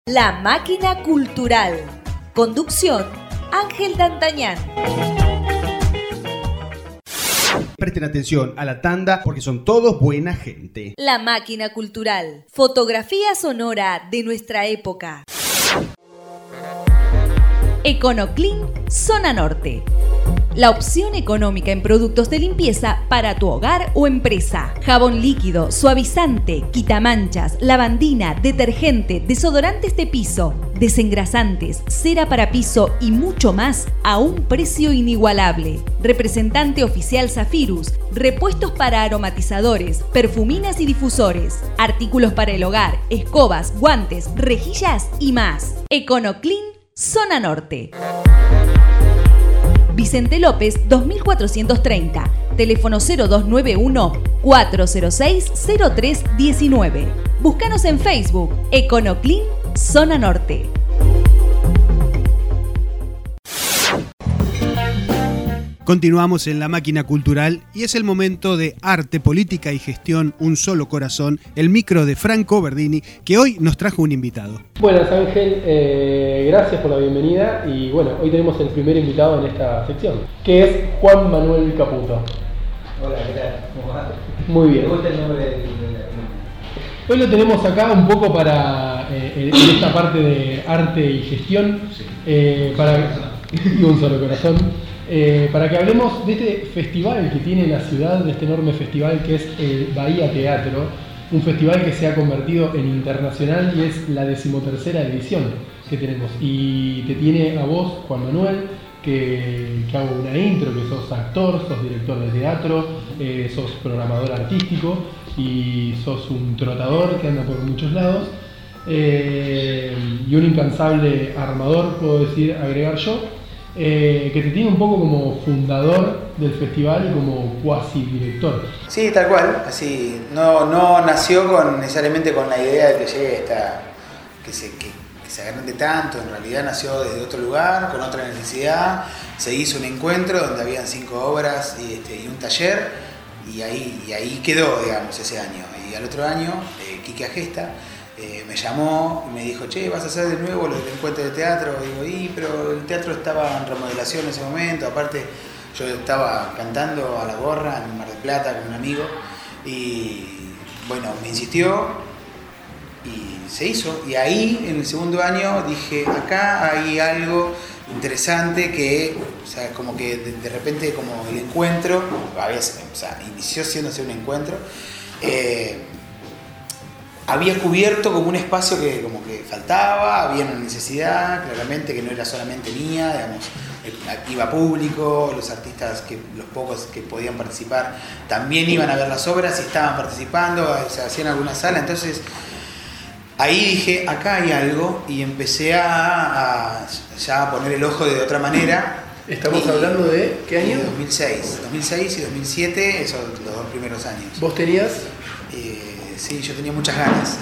La Máquina Cultural. Conducción, Ángel D'Antañán. Presten atención a la tanda porque son todos buena gente. La Máquina Cultural. Fotografía sonora de nuestra época. Econoclean, Zona Norte. La opción económica en productos de limpieza para tu hogar o empresa. Jabón líquido, suavizante, quitamanchas, lavandina, detergente, desodorantes de piso, desengrasantes, cera para piso y mucho más a un precio inigualable. Representante oficial Zafirus, repuestos para aromatizadores, perfuminas y difusores, artículos para el hogar, escobas, guantes, rejillas y más. Econoclean, Zona Norte. Vicente López 2430, teléfono 0291-406-0319. Búscanos en Facebook, Econoclean, Zona Norte. Continuamos en La Máquina Cultural y es el momento de arte, política y gestión, un solo corazón, el micro de Franco Verdini, que hoy nos trajo un invitado. Buenas Ángel, gracias por la bienvenida y bueno, hoy tenemos el primer invitado en esta sección, que es Juan Manuel Caputo. Hola, ¿qué tal? ¿Cómo va? Muy bien. Me gusta el nombre de Hoy lo tenemos acá un poco para en esta parte de arte y gestión, y un solo corazón. Para que hablemos de este festival que tiene la ciudad, de este enorme festival que es el Bahía Teatro, un festival que se ha convertido en internacional y es la 13ª edición que tenemos. Y te tiene a vos, Juan Manuel, que hago una intro, que sos actor, sos director de teatro, sos programador artístico y sos un trotador que anda por muchos lados, y un incansable armador, puedo decir, agregar yo. Que te tiene un poco como fundador del festival y como cuasi director. Sí, tal cual, así, no nació necesariamente con la idea de que llegue que se agrande tanto, en realidad nació desde otro lugar, con otra necesidad, se hizo un encuentro donde habían 5 obras y un taller, y ahí quedó, digamos, ese año. Y al otro año, Quique Agesta me llamó y me dijo, che, ¿vas a hacer de nuevo lo del encuentro de teatro? Digo, pero el teatro estaba en remodelación en ese momento, aparte yo estaba cantando a la gorra en Mar del Plata con un amigo, y bueno, me insistió y se hizo. Y ahí, en el segundo año, dije, acá hay algo interesante que, o sea, como que de repente como el encuentro, inició siéndose un encuentro, había cubierto como un espacio que como que faltaba, había una necesidad, claramente que no era solamente mía, digamos, iba público, los artistas, los pocos que podían participar, también iban a ver las obras y estaban participando, se hacían alguna sala, entonces ahí dije, acá hay algo, y empecé ya a poner el ojo de otra manera. ¿Estamos hablando de qué año? 2006 y 2007, esos los 2 primeros años. ¿Vos tenías? Sí, yo tenía muchas ganas.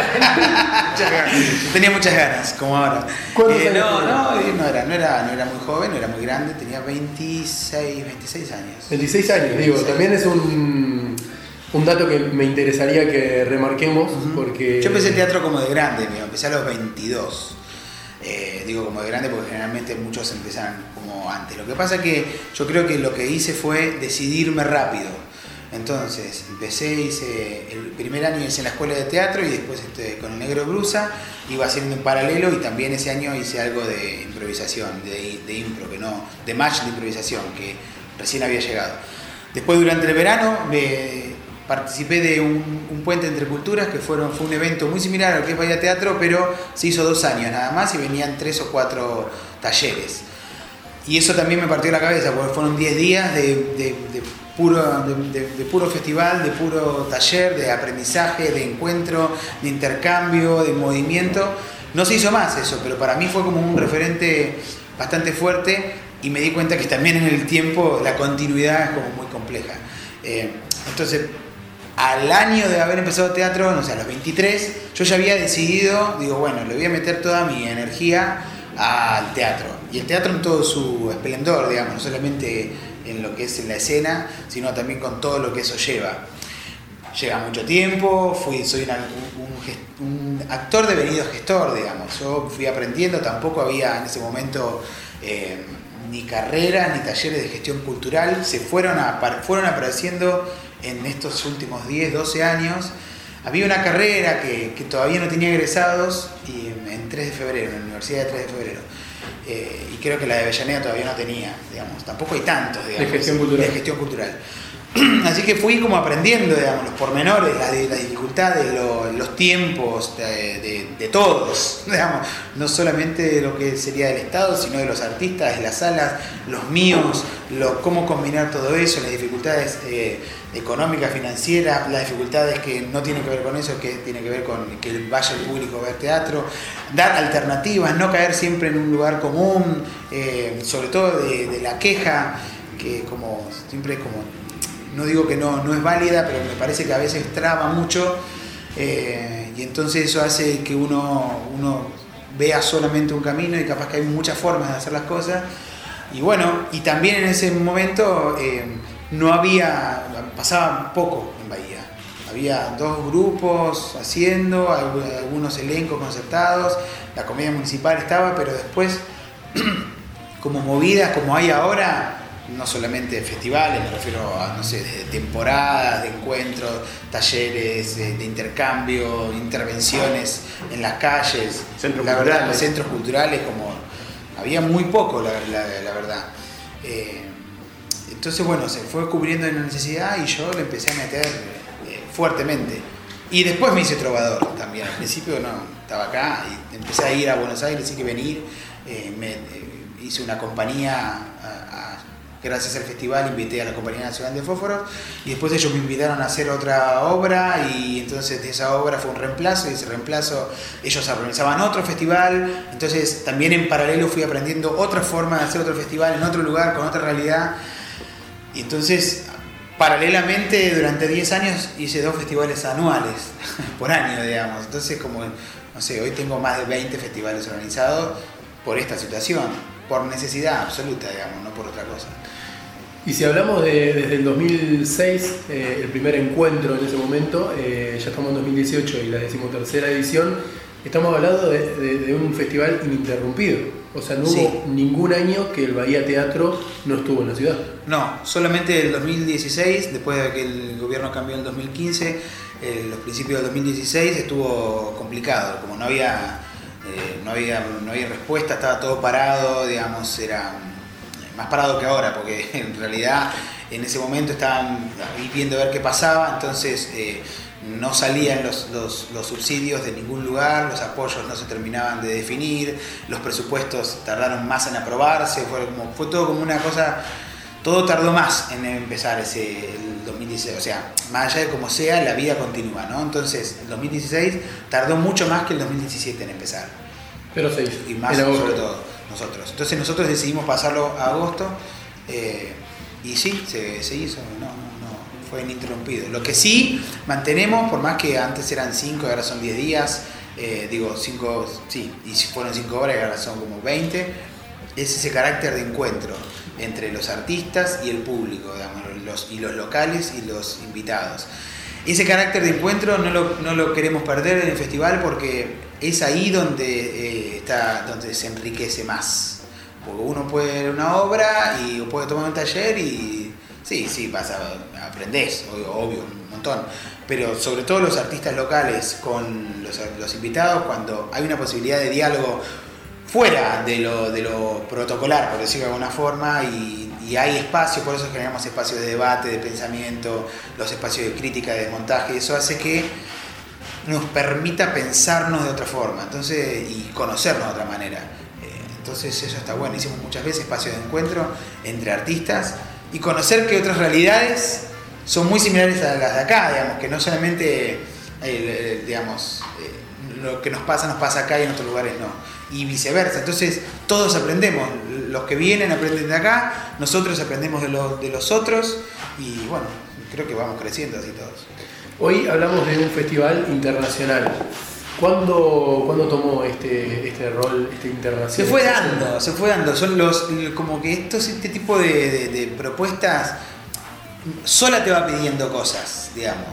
Tenía muchas ganas, como ahora. No era muy joven, no era muy grande, tenía 26 años. 26 años, digo, también es un dato que me interesaría que remarquemos, porque... Yo empecé teatro como de grande, empecé a los 22. Digo como de grande porque generalmente muchos empiezan como antes. Lo que pasa es que yo creo que lo que hice fue decidirme rápido. Entonces hice el primer año hice en la escuela de teatro y después con el Negro Brusa iba haciendo en paralelo, y también ese año hice algo de improvisación, de impro, de match de improvisación, que recién había llegado. Después, durante el verano, participé de un puente entre culturas que fue un evento muy similar al que es Bahía Teatro, pero se hizo 2 años nada más y venían 3 o 4 talleres. Y eso también me partió la cabeza, porque fueron 10 días de puro festival, de puro taller, de aprendizaje, de encuentro, de intercambio, de movimiento. No se hizo más eso, pero para mí fue como un referente bastante fuerte, y me di cuenta que también en el tiempo la continuidad es como muy compleja. Entonces, al año de haber empezado teatro, no sé, a los 23, yo ya había decidido, digo, bueno, le voy a meter toda mi energía al teatro. Y el teatro en todo su esplendor, digamos, no solamente en lo que es en la escena, sino también con todo lo que eso lleva. lleva mucho tiempo, soy un actor devenido gestor, digamos. Yo fui aprendiendo, tampoco había en ese momento ni carreras ni talleres de gestión cultural, fueron apareciendo en estos últimos 10, 12 años. Había una carrera que todavía no tenía egresados en 3 de febrero, en la Universidad de 3 de febrero. Y creo que la de Avellaneda todavía no tenía, digamos. Tampoco hay tantos, digamos, de gestión cultural. Así que fui como aprendiendo, digamos, los pormenores, las dificultades, los tiempos de todos, digamos, no solamente de lo que sería del Estado, sino de los artistas, de las salas, los míos, cómo combinar todo eso, las dificultades económicas, financieras, las dificultades que no tienen que ver con eso, que tienen que ver con que vaya el público a ver teatro, dar alternativas, no caer siempre en un lugar común, sobre todo de la queja, que como siempre es como... No digo que no es válida, pero me parece que a veces traba mucho y entonces eso hace que uno vea solamente un camino y capaz que hay muchas formas de hacer las cosas. Y bueno, y también en ese momento pasaba poco en Bahía. Había 2 grupos haciendo, algunos elencos concertados, la comedia municipal estaba, pero después, como movidas como hay ahora, no solamente festivales, me refiero a, no sé, de temporadas, de encuentros, talleres, de intercambio, intervenciones en las calles, los centros culturales, como había muy poco, la verdad. Entonces, bueno, se fue cubriendo en la necesidad y yo le empecé a meter fuertemente. Y después me hice trovador también. Al principio no, estaba acá y empecé a ir a Buenos Aires, sí que venir. Hice una compañía, gracias al festival invité a la Compañía Nacional de Fósforos y después ellos me invitaron a hacer otra obra y entonces de esa obra fue un reemplazo y ese reemplazo ellos organizaban otro festival, entonces también en paralelo fui aprendiendo otra forma de hacer otro festival en otro lugar, con otra realidad y entonces paralelamente durante 10 años hice 2 festivales anuales por año, digamos, entonces como, no sé, hoy tengo más de 20 festivales organizados por esta situación, por necesidad absoluta, digamos, no por otra cosa. Y si hablamos desde el 2006, el primer encuentro en ese momento, ya estamos en 2018 y la 13ª edición, estamos hablando de un festival ininterrumpido. O sea, no hubo ningún año que el Bahía Teatro no estuvo en la ciudad. No, solamente el 2016, después de que el gobierno cambió en el 2015, los principios del 2016 estuvo complicado, como no había respuesta, estaba todo parado, digamos, era más parado que ahora, porque en realidad en ese momento estaban viendo a ver qué pasaba, entonces no salían los subsidios de ningún lugar, los apoyos no se terminaban de definir, los presupuestos tardaron más en aprobarse, fue todo como una cosa, todo tardó más en empezar el 2016, o sea, más allá de como sea, la vida continúa, ¿no? Entonces el 2016 tardó mucho más que el 2017 en empezar. Pero se hizo. Y más sobre todo nosotros. Entonces nosotros decidimos pasarlo a agosto y sí, se hizo, no fue ininterrumpido. Lo que sí mantenemos, por más que antes eran 5 y ahora son 10 días, 5, sí, y si fueron 5 horas y ahora son como 20, es ese carácter de encuentro entre los artistas y el público, digamos, los locales y los invitados. Ese carácter de encuentro no lo queremos perder en el festival porque es ahí donde se enriquece más. Porque uno puede ver una obra y puede tomar un taller y sí, aprendés, obvio, un montón. Pero sobre todo los artistas locales con los invitados, cuando hay una posibilidad de diálogo fuera de lo protocolar, por decirlo de alguna forma, y hay espacio, por eso generamos espacios de debate, de pensamiento, los espacios de crítica, de desmontaje, eso hace que nos permita pensarnos de otra forma, entonces, y conocernos de otra manera. Entonces eso está bueno, hicimos muchas veces espacios de encuentro entre artistas y conocer que otras realidades son muy similares a las de acá, digamos, que no solamente lo que nos pasa acá y en otros lugares no. Y viceversa, entonces todos aprendemos, los que vienen aprenden de acá, nosotros aprendemos de los otros y bueno, creo que vamos creciendo así todos. Hoy hablamos de un festival internacional. ¿Cuándo tomó este rol internacional? Se fue dando, son como que este tipo de propuestas sola te va pidiendo cosas, digamos.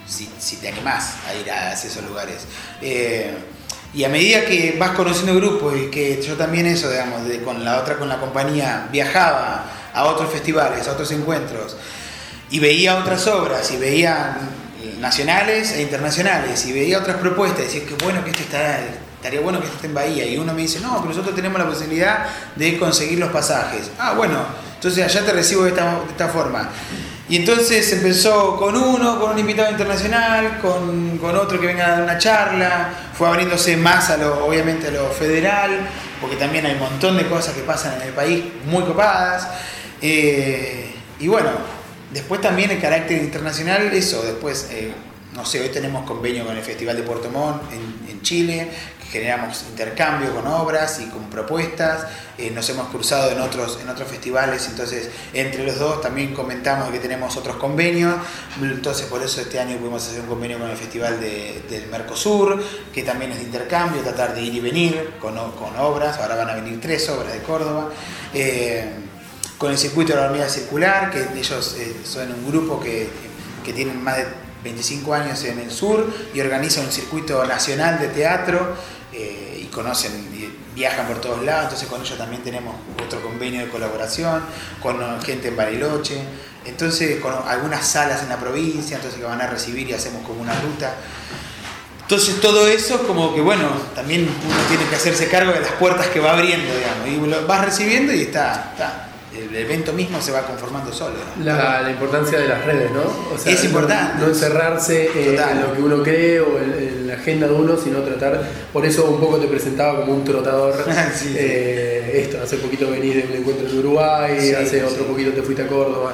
si te animás a ir a esos lugares. Y a medida que vas conociendo grupos y que yo también eso, digamos, con la compañía viajaba a otros festivales, a otros encuentros y veía otras obras y veía nacionales e internacionales y veía otras propuestas y decía que bueno que estaría bueno que esto esté en Bahía, y uno me dice no, pero nosotros tenemos la posibilidad de conseguir los pasajes. Bueno, entonces allá te recibo de esta forma. Y entonces empezó con un invitado internacional, con otro que venga a dar una charla, fue abriéndose más obviamente a lo federal, porque también hay un montón de cosas que pasan en el país muy copadas. Y bueno, después también el carácter internacional, eso, después, no sé, hoy tenemos convenio con el Festival de Puerto Montt en Chile, generamos intercambio con obras y con propuestas, nos hemos cruzado en otros festivales, entonces entre los dos también comentamos que tenemos otros convenios, entonces por eso este año pudimos hacer un convenio con el Festival del Mercosur, que también es de intercambio, tratar de ir y venir con obras, ahora van a venir 3 obras de Córdoba, con el Circuito de la Hormiga Circular, que ellos son un grupo que tienen más de 25 años en el sur y organizan un circuito nacional de teatro, y conocen y viajan por todos lados, entonces con ellos también tenemos otro convenio de colaboración, con gente en Bariloche, entonces con algunas salas en la provincia, entonces que van a recibir y hacemos como una ruta. Entonces todo eso como que bueno, también uno tiene que hacerse cargo de las puertas que va abriendo, digamos, y lo vas recibiendo y está. El evento mismo se va conformando solo. La importancia de las redes, ¿no? O sea, es importante. No encerrarse en lo que uno cree o en la agenda de uno, sino tratar. Por eso un poco te presentaba como un trotador. Sí. Hace poquito venís de un encuentro en Uruguay, sí, hace otro poquito te fuiste a Córdoba.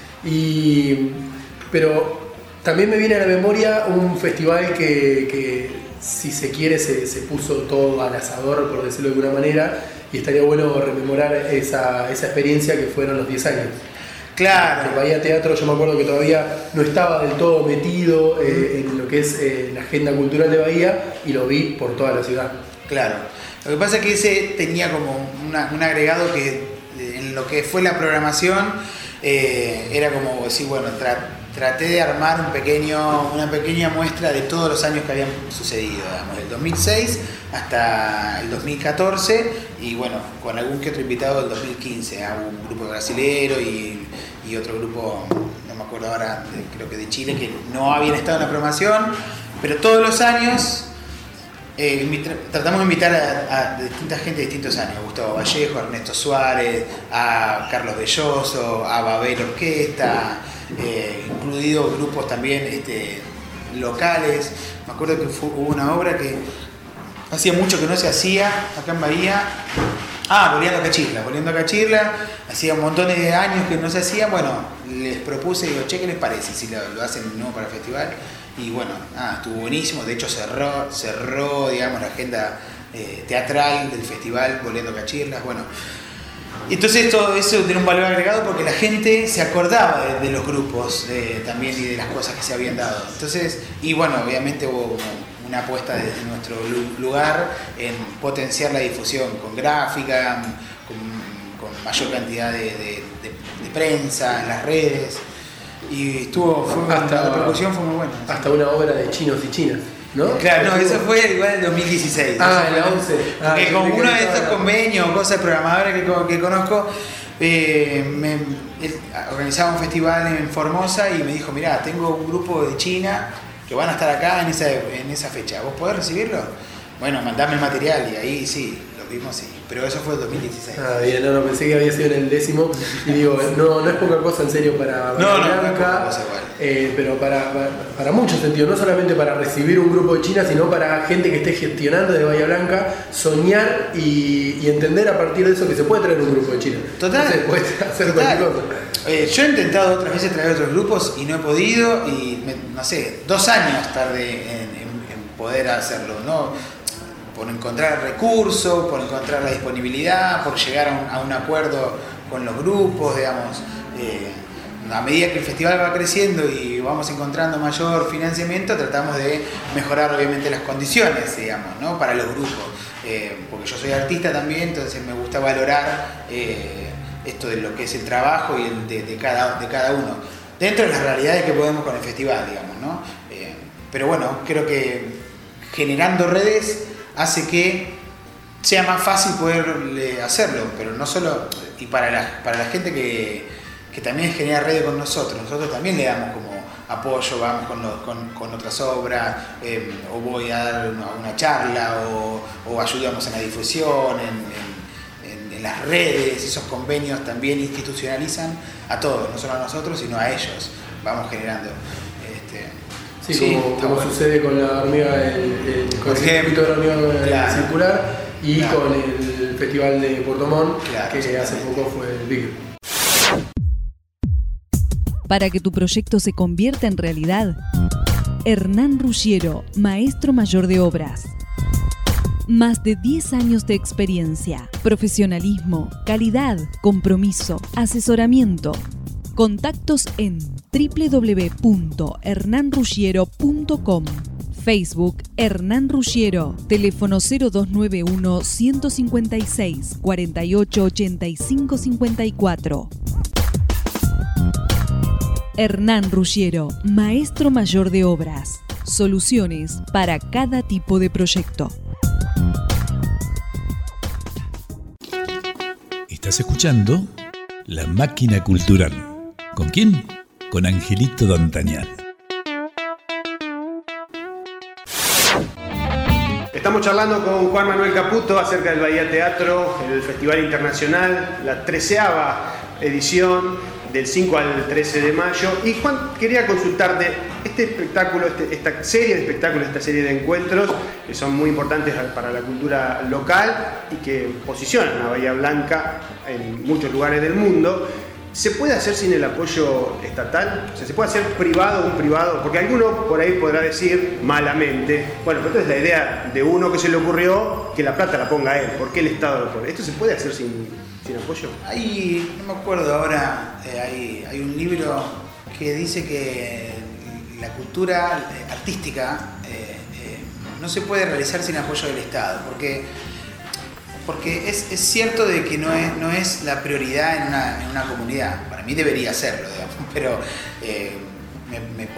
Pero también me viene a la memoria un festival que si se quiere, se puso todo al asador, por decirlo de alguna manera. Y estaría bueno rememorar esa experiencia que fueron los 10 años. Claro. El Bahía Teatro, yo me acuerdo que todavía no estaba del todo metido en lo que es la agenda cultural de Bahía, y lo vi por toda la ciudad. Claro. Lo que pasa es que ese tenía como un agregado que en lo que fue la programación era como decir, bueno, traté de armar una pequeña muestra de todos los años que habían sucedido, digamos, del 2006 hasta el 2014, y bueno, con algún que otro invitado del 2015, un grupo brasilero y otro grupo, no me acuerdo ahora, creo que de Chile, que no habían estado en la programación, pero todos los años tratamos de invitar a distinta gente de distintos años, a Gustavo Vallejo, a Ernesto Suárez, a Carlos Belloso, a Babel Orquesta, incluidos grupos también locales. Me acuerdo que hubo una obra que hacía mucho que no se hacía acá en Bahía. Volviendo a Cachirla, hacía un montón de años que no se hacía. Bueno, les propuse, digo, che, ¿qué les parece si lo hacen de nuevo para el festival? Y bueno, estuvo buenísimo. De hecho cerró digamos, la agenda teatral del festival Volviendo a Cachirla. Bueno, entonces todo eso tiene un valor agregado porque la gente se acordaba de los grupos también y de las cosas que se habían dado. Entonces, y bueno, obviamente hubo como una apuesta desde nuestro lugar en potenciar la difusión con gráfica, con mayor cantidad de prensa en las redes, y la repercusión fue muy buena. Hasta una obra de chinos y chinas, ¿no? Claro, no, eso fue igual en 2016. En la 11. Porque con uno de estos convenios, cosas programadoras que conozco, organizaba un festival en Formosa y me dijo, mirá, tengo un grupo de China que van a estar acá en esa fecha, ¿vos podés recibirlo? Bueno, mandame el material, y ahí sí, lo vimos, sí. Pero eso fue el 2016. Bien, no, pensé que había sido en el 10º, y digo, no es poca cosa en serio para Blanca, pero para muchos sentidos, no solamente para recibir un grupo de China, sino para gente que esté gestionando de Bahía Blanca, soñar y entender a partir de eso que se puede traer un grupo de China. Total. Se puede hacer cualquier cosa. Yo he intentado otras veces traer otros grupos y no he podido, y no sé, 2 años tardé en poder hacerlo, ¿no? Por encontrar recursos, por encontrar la disponibilidad, por llegar a un acuerdo con los grupos, digamos. A medida que el festival va creciendo y vamos encontrando mayor financiamiento, tratamos de mejorar obviamente las condiciones, digamos, ¿no? Para los grupos. Porque yo soy artista también, entonces me gusta valorar esto de lo que es el trabajo y el de cada uno. Dentro de las realidades que podemos con el festival, digamos, ¿no? pero bueno, creo que generando redes hace que sea más fácil poder hacerlo, pero no solo, y para la gente que también genera redes con nosotros también le damos como apoyo, vamos con otras obras, o voy a dar una charla, o ayudamos en la difusión, en las redes. Esos convenios también institucionalizan a todos, no solo a nosotros, sino a ellos. Vamos generando. Como sucede con la hormiga, con el circuito de la hormiga circular y con el Festival de Puerto Montt, que hace poco fue el Big. Para que tu proyecto se convierta en realidad, Hernán Ruggiero, maestro mayor de obras. Más de 10 años de experiencia, profesionalismo, calidad, compromiso, asesoramiento. Contactos en www.hernanruggiero.com. Facebook Hernán Ruggiero, teléfono 0291 156 48 85 54. Hernán Ruggiero, maestro mayor de obras. Soluciones para cada tipo de proyecto. Estás escuchando La Máquina Cultural. ¿Con quién? Con Angelito D'Antañán. Estamos charlando con Juan Manuel Caputo acerca del Bahía Teatro, el Festival Internacional, la 13ª edición, del 5 al 13 de mayo. Y Juan, quería consultarte este espectáculo, esta serie de espectáculos, esta serie de encuentros que son muy importantes para la cultura local y que posicionan a Bahía Blanca en muchos lugares del mundo. ¿Se puede hacer sin el apoyo estatal? O sea, ¿se puede hacer privado, un privado? Porque alguno por ahí podrá decir malamente, bueno, pero entonces la idea de uno que se le ocurrió, que la plata la ponga él, ¿por qué el Estado lo pone? ¿Esto se puede hacer sin apoyo? No me acuerdo ahora, hay un libro que dice que la cultura artística no se puede realizar sin apoyo del Estado, porque es cierto de que no es la prioridad en una comunidad. Para mí debería serlo, digamos, pero me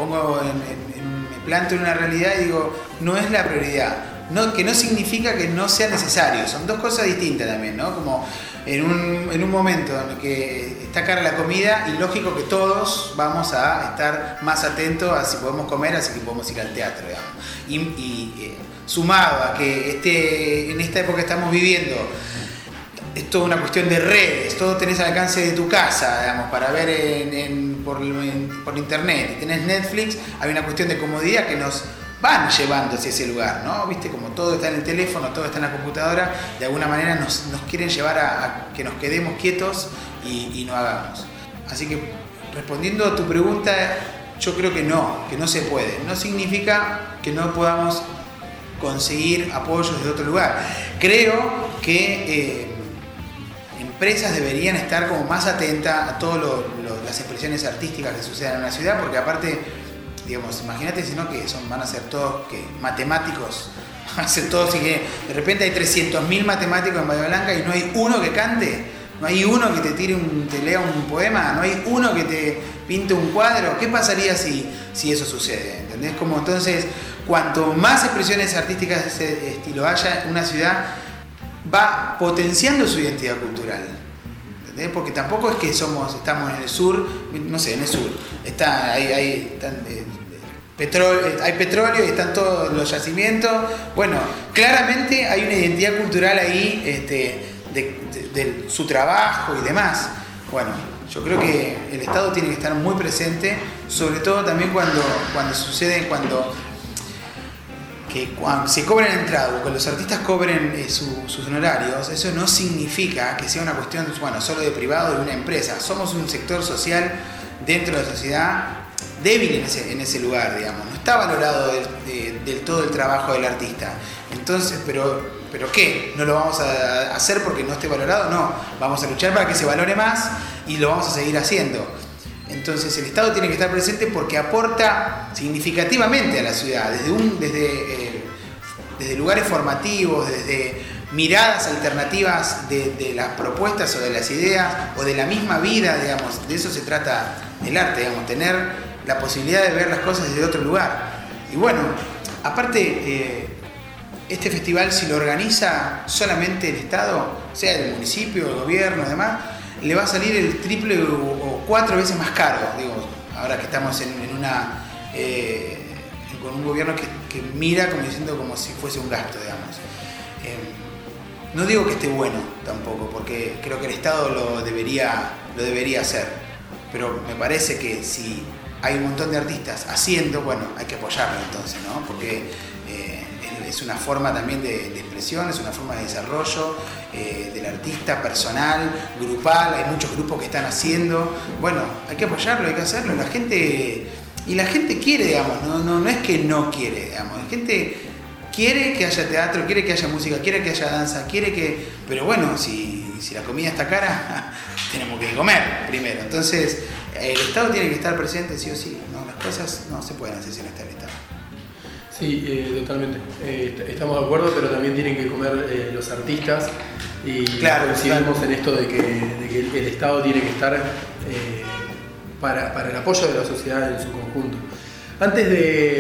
planto en una realidad y digo, no es la prioridad. Que no significa que no sea necesario, son dos cosas distintas también, ¿no? Como en un momento en el que está cara la comida, y lógico que todos vamos a estar más atentos a si podemos comer, así que podemos ir al teatro, digamos. Y sumado a que en esta época que estamos viviendo, es toda una cuestión de redes, todo tenés al alcance de tu casa, digamos, para ver por internet, y tenés Netflix, hay una cuestión de comodidad que nos van llevando hacia ese lugar, ¿no? Viste, como todo está en el teléfono, todo está en la computadora, de alguna manera nos quieren llevar a que nos quedemos quietos y no hagamos. Así que, respondiendo a tu pregunta, yo creo que no se puede. No significa que no podamos conseguir apoyos de otro lugar. Creo que empresas deberían estar como más atentas a todas las expresiones artísticas que sucedan en una ciudad, porque aparte, digamos, imagínate si no que van a ser todos matemáticos, van a ser todos, y que de repente hay 300.000 matemáticos en Bahía Blanca y no hay uno que cante, no hay uno que te lea un poema, no hay uno que te pinte un cuadro. ¿Qué pasaría si eso sucede? ¿Entendés? Como entonces, cuanto más expresiones artísticas de ese estilo haya en una ciudad, va potenciando su identidad cultural. ¿Entendés? Porque tampoco es que estamos en el sur, no sé, en el sur, hay petróleo y están todos los yacimientos. Bueno, claramente hay una identidad cultural ahí de su trabajo y demás. Bueno, yo creo que el Estado tiene que estar muy presente, sobre todo también cuando se cobran entrada, cuando los artistas cobren sus honorarios. Eso no significa que sea una cuestión solo de privado, de una empresa. Somos un sector social dentro de la sociedad débil en ese lugar, digamos. No está valorado del todo el trabajo del artista. Entonces, ¿pero qué? ¿No lo vamos a hacer porque no esté valorado? No, vamos a luchar para que se valore más y lo vamos a seguir haciendo. Entonces el Estado tiene que estar presente porque aporta significativamente a la ciudad, desde lugares formativos, desde miradas alternativas de las propuestas o de las ideas o de la misma vida, digamos. De eso se trata el arte, digamos, tener la posibilidad de ver las cosas desde otro lugar. Y bueno, aparte, este festival, si lo organiza solamente el Estado, sea el municipio, el gobierno y demás, le va a salir el triple o 4 veces más caro, digo, ahora que estamos con un gobierno que mira como diciendo como si fuese un gasto, digamos. No digo que esté bueno tampoco, porque creo que el Estado lo debería hacer, pero me parece que si hay un montón de artistas haciendo, bueno, hay que apoyarlo entonces, ¿no? Porque es una forma también de expresión, es una forma de desarrollo del artista personal, grupal, hay muchos grupos que están haciendo, bueno, hay que apoyarlo, hay que hacerlo, la gente quiere, digamos, no es que no quiere, digamos, la gente quiere que haya teatro, quiere que haya música, quiere que haya danza, pero bueno, si la comida está cara, tenemos que comer primero, entonces el Estado tiene que estar presente sí o sí, ¿no? Las cosas no se pueden hacer sin estar el Estado. Sí, totalmente. Estamos de acuerdo, pero también tienen que comer los artistas y claro, coincidimos en esto de que el Estado tiene que estar para el apoyo de la sociedad en su conjunto. Antes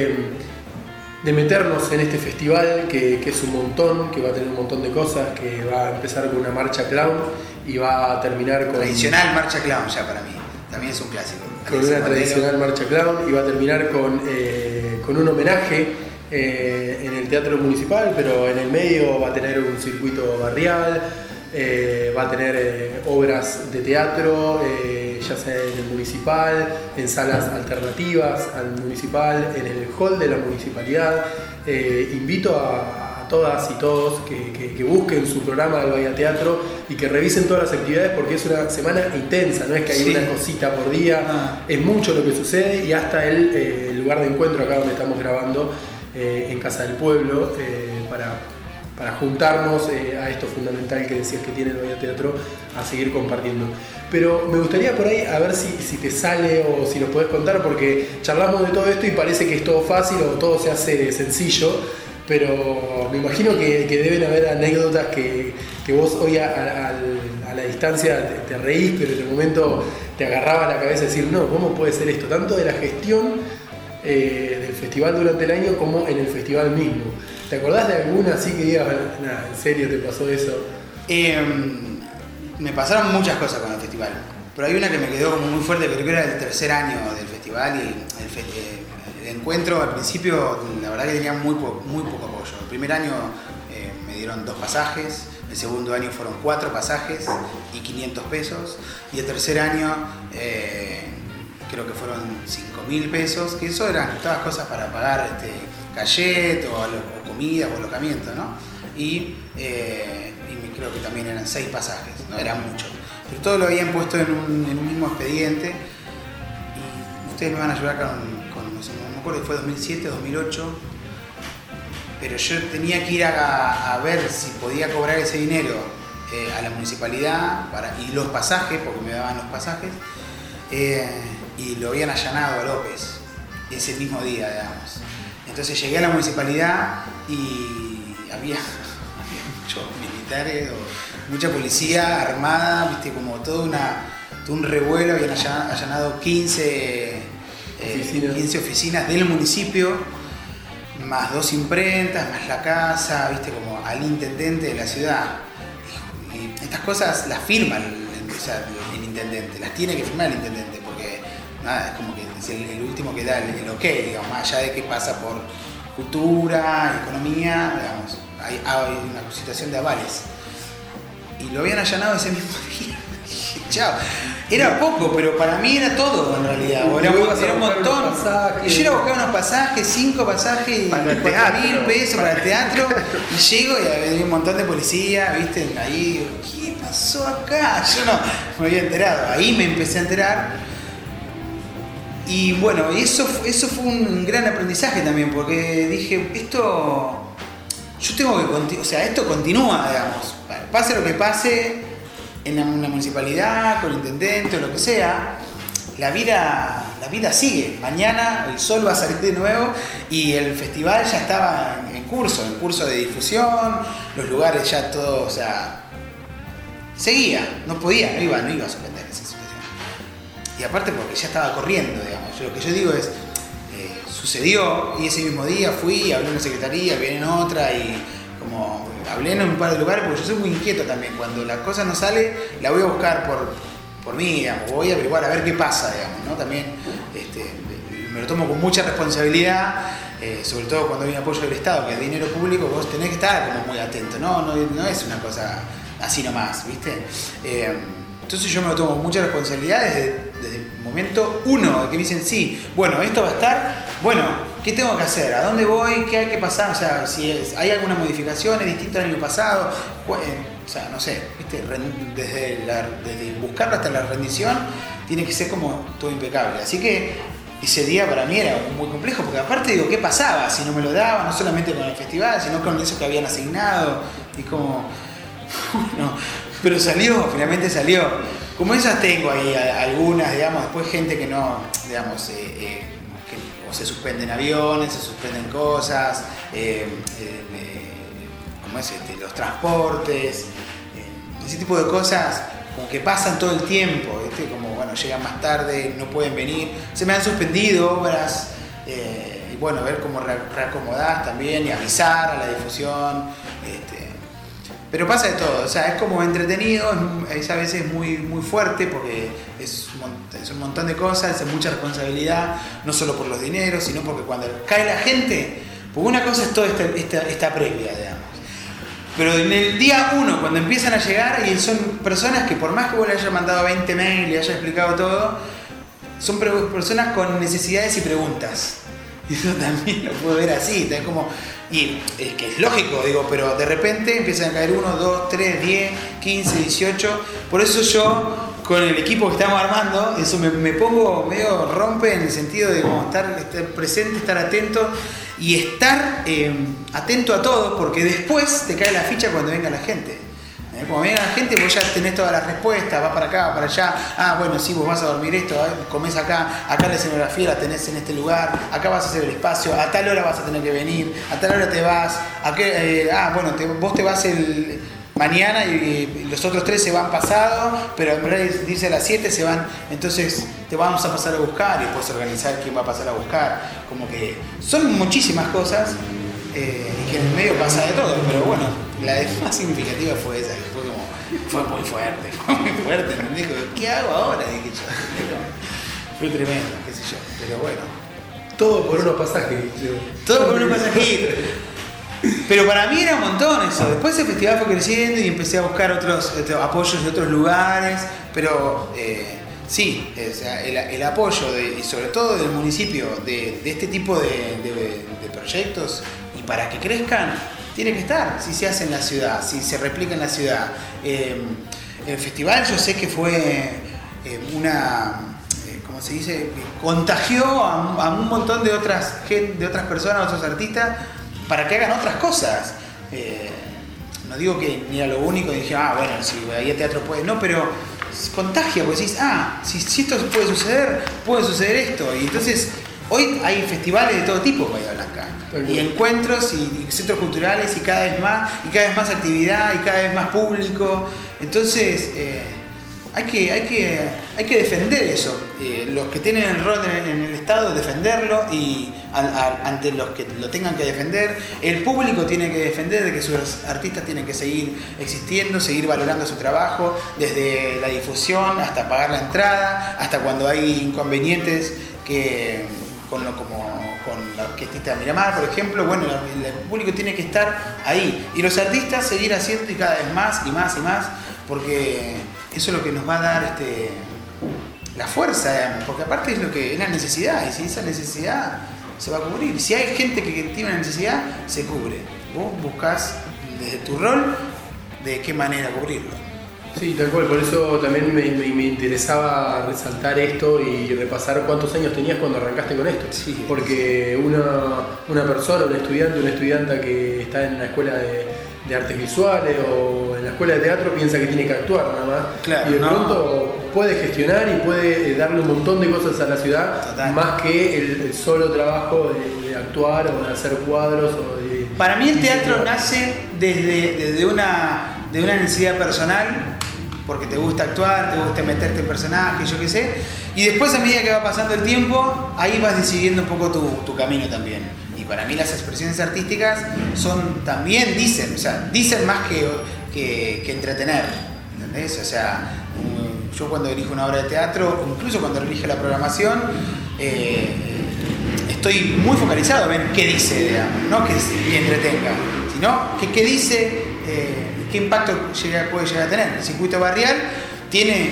de meternos en este festival, que es un montón, que va a tener un montón de cosas, que va a empezar con una marcha clown y va a terminar con... Tradicional marcha clown ya para mí, también es un clásico. Con una tradicional marcha clown y va a terminar con un homenaje en el Teatro Municipal, pero en el medio va a tener un circuito barrial, va a tener obras de teatro, ya sea en el Municipal, en salas alternativas al Municipal, en el hall de la Municipalidad. Invito a todas y todos que busquen su programa del Bahía Teatro y que revisen todas las actividades, porque es una semana intensa, no es que hay una cosita por día, es mucho lo que sucede, y hasta el lugar de encuentro acá donde estamos grabando, en Casa del Pueblo, para juntarnos a esto fundamental que decías que tiene el Bahía Teatro, a seguir compartiendo. Pero me gustaría por ahí a ver si te sale o si nos podés contar, porque charlamos de todo esto y parece que es todo fácil o todo se hace sencillo, pero me imagino que deben haber anécdotas que vos hoy a la distancia te reís, pero en el momento te agarraba la cabeza decir, no, ¿cómo puede ser esto? Tanto de la gestión del festival durante el año como en el festival mismo. ¿Te acordás de alguna así que digas, nada, en serio te pasó eso? Me pasaron muchas cosas con el festival, pero hay una que me quedó como muy fuerte, creo que era el tercer año del festival, y el encuentro al principio la verdad que tenía muy poco apoyo. El primer año me dieron 2 pasajes, el segundo año fueron 4 pasajes y 500 pesos, y el tercer año creo que fueron 5.000 pesos, que eso eran todas cosas para pagar cachet o comida o alojamiento, ¿no? Y creo que también eran 6 pasajes, no era mucho, pero todo lo habían puesto en un mismo expediente, y ustedes me van a ayudar no me acuerdo si fue 2007 o 2008, pero yo tenía que ir a ver si podía cobrar ese dinero a la municipalidad y los pasajes, porque me daban los pasajes, y lo habían allanado a López ese mismo día, digamos. Entonces llegué a la municipalidad y había muchos militares, mucha policía armada, viste, como todo un revuelo, habían allanado 15 oficinas del municipio, más 2 imprentas, más la casa, viste, como al intendente de la ciudad. Y estas cosas las firma el intendente, las tiene que firmar el intendente, porque nada, es como que es el último que da el ok, digamos, más allá de que pasa por cultura, economía, digamos, hay una situación de avales. Y lo habían allanado ese mismo día. Chao. Era poco, pero para mí era todo en realidad. Era un montón. Y yo iba a buscar unos pasajes, 5 pasajes, y 4.000 pesos para el teatro. Y llego y había un montón de policía, viste, ahí. ¿Qué pasó acá? Yo no me había enterado. Ahí me empecé a enterar. Y bueno, eso fue un gran aprendizaje también, porque dije, esto continúa, digamos. Pase lo que pase en una municipalidad, con el intendente o lo que sea, la vida sigue. Mañana el sol va a salir de nuevo y el festival ya estaba en curso de difusión, los lugares ya todo, o sea, seguía, no iba a suspender esa situación. Y aparte porque ya estaba corriendo, digamos. Lo que yo digo es, sucedió, y ese mismo día fui, hablé en una secretaría, hablé en otra, y como hablé en un par de lugares, porque yo soy muy inquieto también. Cuando la cosa no sale, la voy a buscar por mí, digamos, voy a averiguar a ver qué pasa, digamos, ¿no? También me lo tomo con mucha responsabilidad, sobre todo cuando hay un apoyo del Estado, que es dinero público, vos tenés que estar como muy atento, no es una cosa así nomás, ¿viste? Entonces yo me lo tomo con mucha responsabilidad desde el momento uno, de que me dicen, sí, bueno, esto va a estar, bueno, ¿qué tengo que hacer? ¿A dónde voy? ¿Qué hay que pasar? O sea, si hay alguna modificación, es distinto al año pasado, o sea, no sé, ¿viste? Desde buscarlo hasta la rendición, tiene que ser como todo impecable. Así que ese día para mí era muy complejo, porque aparte digo, ¿qué pasaba si no me lo daban? No solamente con el festival, sino con eso que habían asignado, y como, bueno, pero finalmente salió. Como esas tengo ahí algunas, digamos, después gente que no, digamos, que o se suspenden aviones, se suspenden cosas, como es los transportes, ese tipo de cosas como que pasan todo el tiempo, ¿viste? Como bueno, llegan más tarde, no pueden venir, se me han suspendido obras, y bueno, ver cómo reacomodás también y avisar a la difusión, pero pasa de todo, o sea, es como entretenido, es a veces muy, muy fuerte porque es un montón de cosas, es mucha responsabilidad, no solo por los dineros, sino porque cuando cae la gente, porque una cosa es toda esta previa, digamos. Pero en el día 1, cuando empiezan a llegar, y son personas que por más que vos le hayas mandado 20 mails y le hayas explicado todo, son personas con necesidades y preguntas. Y eso también lo puedo ver así, es como, y que es lógico, digo, pero de repente empiezan a caer 1, 2, 3, 10, 15, 18. Por eso yo, con el equipo que estamos armando, eso me pongo medio rompe en el sentido de como estar presente, estar atento y estar atento a todo, porque después te cae la ficha cuando venga la gente. Cuando venga la gente, vos ya tenés todas las respuestas, vas para acá, para allá. Ah, bueno, sí, vos vas a dormir esto, comés acá la escenografía la tenés en este lugar, acá vas a hacer el espacio, a tal hora vas a tener que venir, a tal hora te vas, vos te vas mañana y los otros 3 se van pasado, pero en vez de irse a las 7 se van, entonces te vamos a pasar a buscar y puedes organizar quién va a pasar a buscar. Como que son muchísimas cosas. Y que en el medio pasa de todo, pero bueno, la más significativa fue esa, que fue muy fuerte, me dijo, ¿qué hago ahora? Dije yo, fue tremendo, qué sé yo, pero bueno. Todo por unos pasajes. Todo por unos pasajitos. Pero para mí era un montón eso. Después el festival fue creciendo y empecé a buscar otros apoyos de otros lugares, pero sí, o sea, el apoyo y sobre todo del municipio de este tipo de proyectos, y para que crezcan tiene que estar, si se hace en la ciudad, si se replica en la ciudad. El festival yo sé que fue ¿cómo se dice? Contagió a un montón de otras personas, otros artistas, para que hagan otras cosas. No digo que ni era lo único, y dije, bueno, si ahí a teatro puede, no, pero contagia, porque decís, si esto puede suceder esto. Y entonces, hoy hay festivales de todo tipo en Bahía Blanca, y encuentros y centros culturales, y cada vez más actividad, y cada vez más público. Entonces, hay que defender eso. Los que tienen el rol en el Estado, defenderlo, y ante los que lo tengan que defender, el público tiene que defender de que sus artistas tienen que seguir existiendo, seguir valorando su trabajo, desde la difusión hasta pagar la entrada, hasta cuando hay inconvenientes con la orquestita de Miramar, por ejemplo. Bueno, el público tiene que estar ahí, y los artistas seguir haciendo, y cada vez más y más y más, porque eso es lo que nos va a dar la fuerza, digamos, porque aparte es la necesidad, y si esa necesidad se va a cubrir, si hay gente que tiene una necesidad, se cubre. Vos buscás desde tu rol de qué manera cubrirlo. Sí, tal cual, por eso también me interesaba resaltar esto y repasar cuántos años tenías cuando arrancaste con esto. Sí, porque una persona, una estudianta que está en la escuela de artes visuales o en la escuela de teatro piensa que tiene que actuar nada más. Claro, y de pronto puede gestionar y puede darle un montón de cosas a la ciudad. Total. Más que el solo trabajo de actuar o de hacer cuadros. Para mí el teatro nace desde una necesidad personal, porque te gusta actuar, te gusta meterte en personajes, yo qué sé. Y después, a medida que va pasando el tiempo, ahí vas decidiendo un poco tu camino también. Y para mí las expresiones artísticas son también, dicen más que entretener, ¿entendés? O sea, yo cuando dirijo una obra de teatro, incluso cuando dirijo la programación, estoy muy focalizado en qué dice, digamos, no que entretenga, sino qué dice, qué impacto puede llegar a tener. El circuito barrial tiene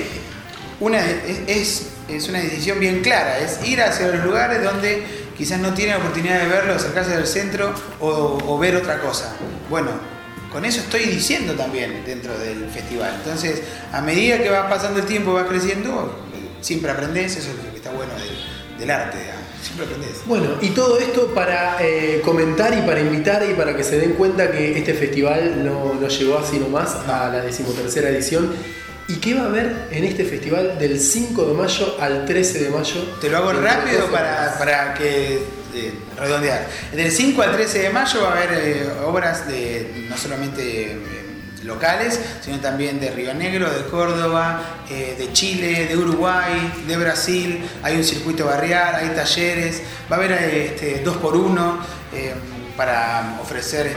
es una decisión bien clara, es ir hacia los lugares donde quizás no tienen oportunidad de verlo, acercarse del centro o ver otra cosa. Bueno, con eso estoy diciendo también dentro del festival. Entonces, a medida que va pasando el tiempo, va creciendo, siempre aprendés, eso es lo que está bueno del arte, digamos. Siempre aprendés. Bueno, y todo esto para comentar y para invitar y para que se den cuenta que este festival no llegó así nomás a la 13ª edición. ¿Y qué va a haber en este festival del 5 de mayo al 13 de mayo? Te lo hago rápido para que redondear. Del 5 al 13 de mayo va a haber obras no solamente locales, sino también de Río Negro, de Córdoba, de Chile, de Uruguay, de Brasil. Hay un circuito barrial, hay talleres, va a haber 2x1 para ofrecer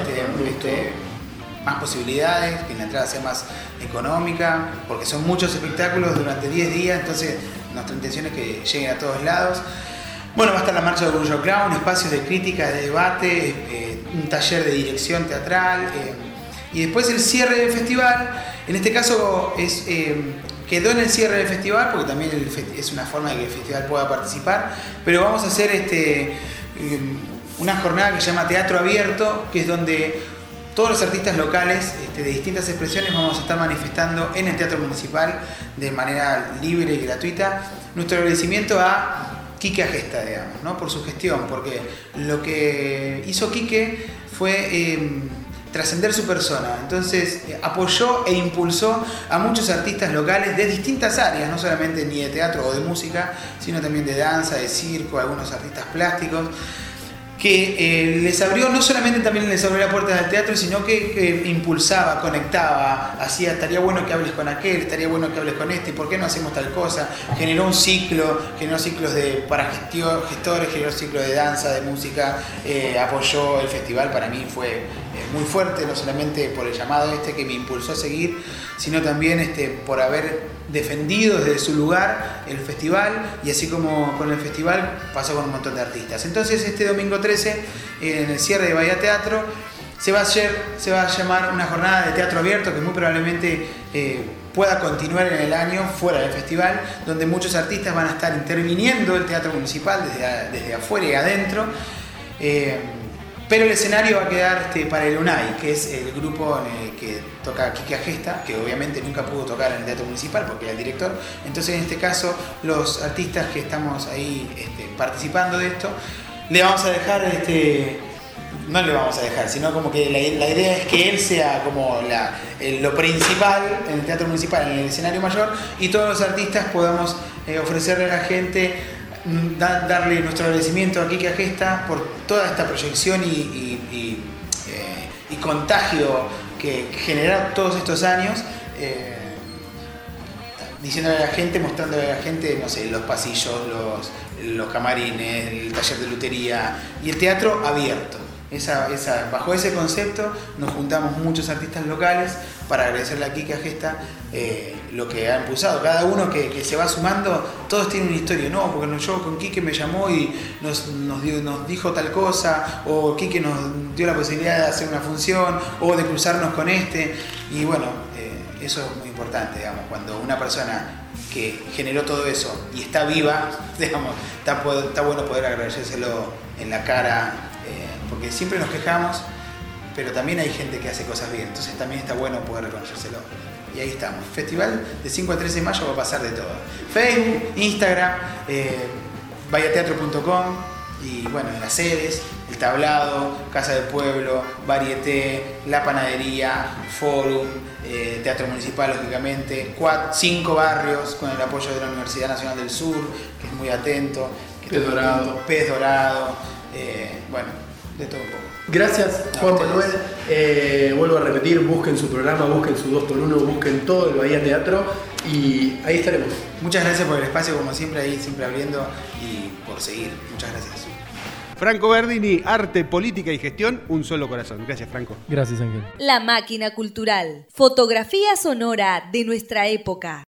más posibilidades, que la entrada sea más económica, porque son muchos espectáculos durante 10 días, entonces nuestra intención es que lleguen a todos lados. Bueno, va a estar la marcha de Orgullo Clown, espacios de crítica, de debate, un taller de dirección teatral, y después el cierre del festival. En este caso quedó en el cierre del festival, porque también es una forma de que el festival pueda participar, pero vamos a hacer una jornada que se llama Teatro Abierto, que es donde todos los artistas locales de distintas expresiones vamos a estar manifestando en el Teatro Municipal de manera libre y gratuita nuestro agradecimiento a Quique Agesta, digamos, ¿no? Por su gestión, porque lo que hizo Quique fue trascender su persona. Entonces apoyó e impulsó a muchos artistas locales de distintas áreas, no solamente ni de teatro o de música, sino también de danza, de circo, algunos artistas plásticos, que no solamente también les abrió la puerta del teatro, sino que impulsaba, conectaba, hacía, estaría bueno que hables con aquel, estaría bueno que hables con este, ¿por qué no hacemos tal cosa? Generó ciclos para gestores, generó ciclos de danza, de música, apoyó el festival. Para mí fue muy fuerte, no solamente por el llamado que me impulsó a seguir, sino también por haber defendido desde su lugar el festival, y así como con el festival pasó con un montón de artistas. Entonces este domingo 13, en el cierre de Bahía Teatro, se va a llamar una jornada de teatro abierto que muy probablemente pueda continuar en el año fuera del festival, donde muchos artistas van a estar interviniendo el teatro municipal desde afuera y adentro. Pero el escenario va a quedar para el UNAI, que es el grupo que toca Quique Agesta, que obviamente nunca pudo tocar en el Teatro Municipal porque era el director. Entonces, en este caso, los artistas que estamos ahí participando de esto, le vamos a dejar, no le vamos a dejar, sino como que la idea es que él sea como lo principal en el Teatro Municipal, en el escenario mayor, y todos los artistas podamos ofrecerle a la gente, darle nuestro agradecimiento a Quique Agesta por toda esta proyección y contagio que generaron todos estos años, diciéndole a la gente, mostrándole a la gente, no sé, los pasillos, los camarines, el taller de lutería y el teatro abierto. Bajo ese concepto nos juntamos muchos artistas locales para agradecerle a Quique Agesta lo que ha impulsado. Cada uno que se va sumando, todos tienen una historia. No, porque yo con Quique me llamó y nos dijo tal cosa, o Quique nos dio la posibilidad de hacer una función, o de cruzarnos con y bueno, eso es muy importante, digamos, cuando una persona que generó todo eso y está viva, digamos, está bueno poder agradecérselo en la cara, porque siempre nos quejamos, pero también hay gente que hace cosas bien, entonces también está bueno poder reconocérselo. Y ahí estamos. Festival de 5 al 13 de mayo va a pasar de todo. Facebook, Instagram, bahiateatro.com, y bueno, en las sedes, el Tablado, Casa del Pueblo, Varieté, La Panadería, Forum, Teatro Municipal, lógicamente, 5 barrios con el apoyo de la Universidad Nacional del Sur, que es muy atento, Pez Dorado, Pez Dorado, bueno, de todo un poco. Gracias, Juan Manuel. Vuelvo a repetir, busquen su programa, busquen su 2x1, busquen todo el Bahía Teatro y ahí estaremos. Muchas gracias por el espacio, como siempre, ahí siempre abriendo y por seguir. Muchas gracias. Franco Verdini, Arte, Política y Gestión, un solo corazón. Gracias, Franco. Gracias, Ángel. La Máquina Cultural. Fotografía sonora de nuestra época.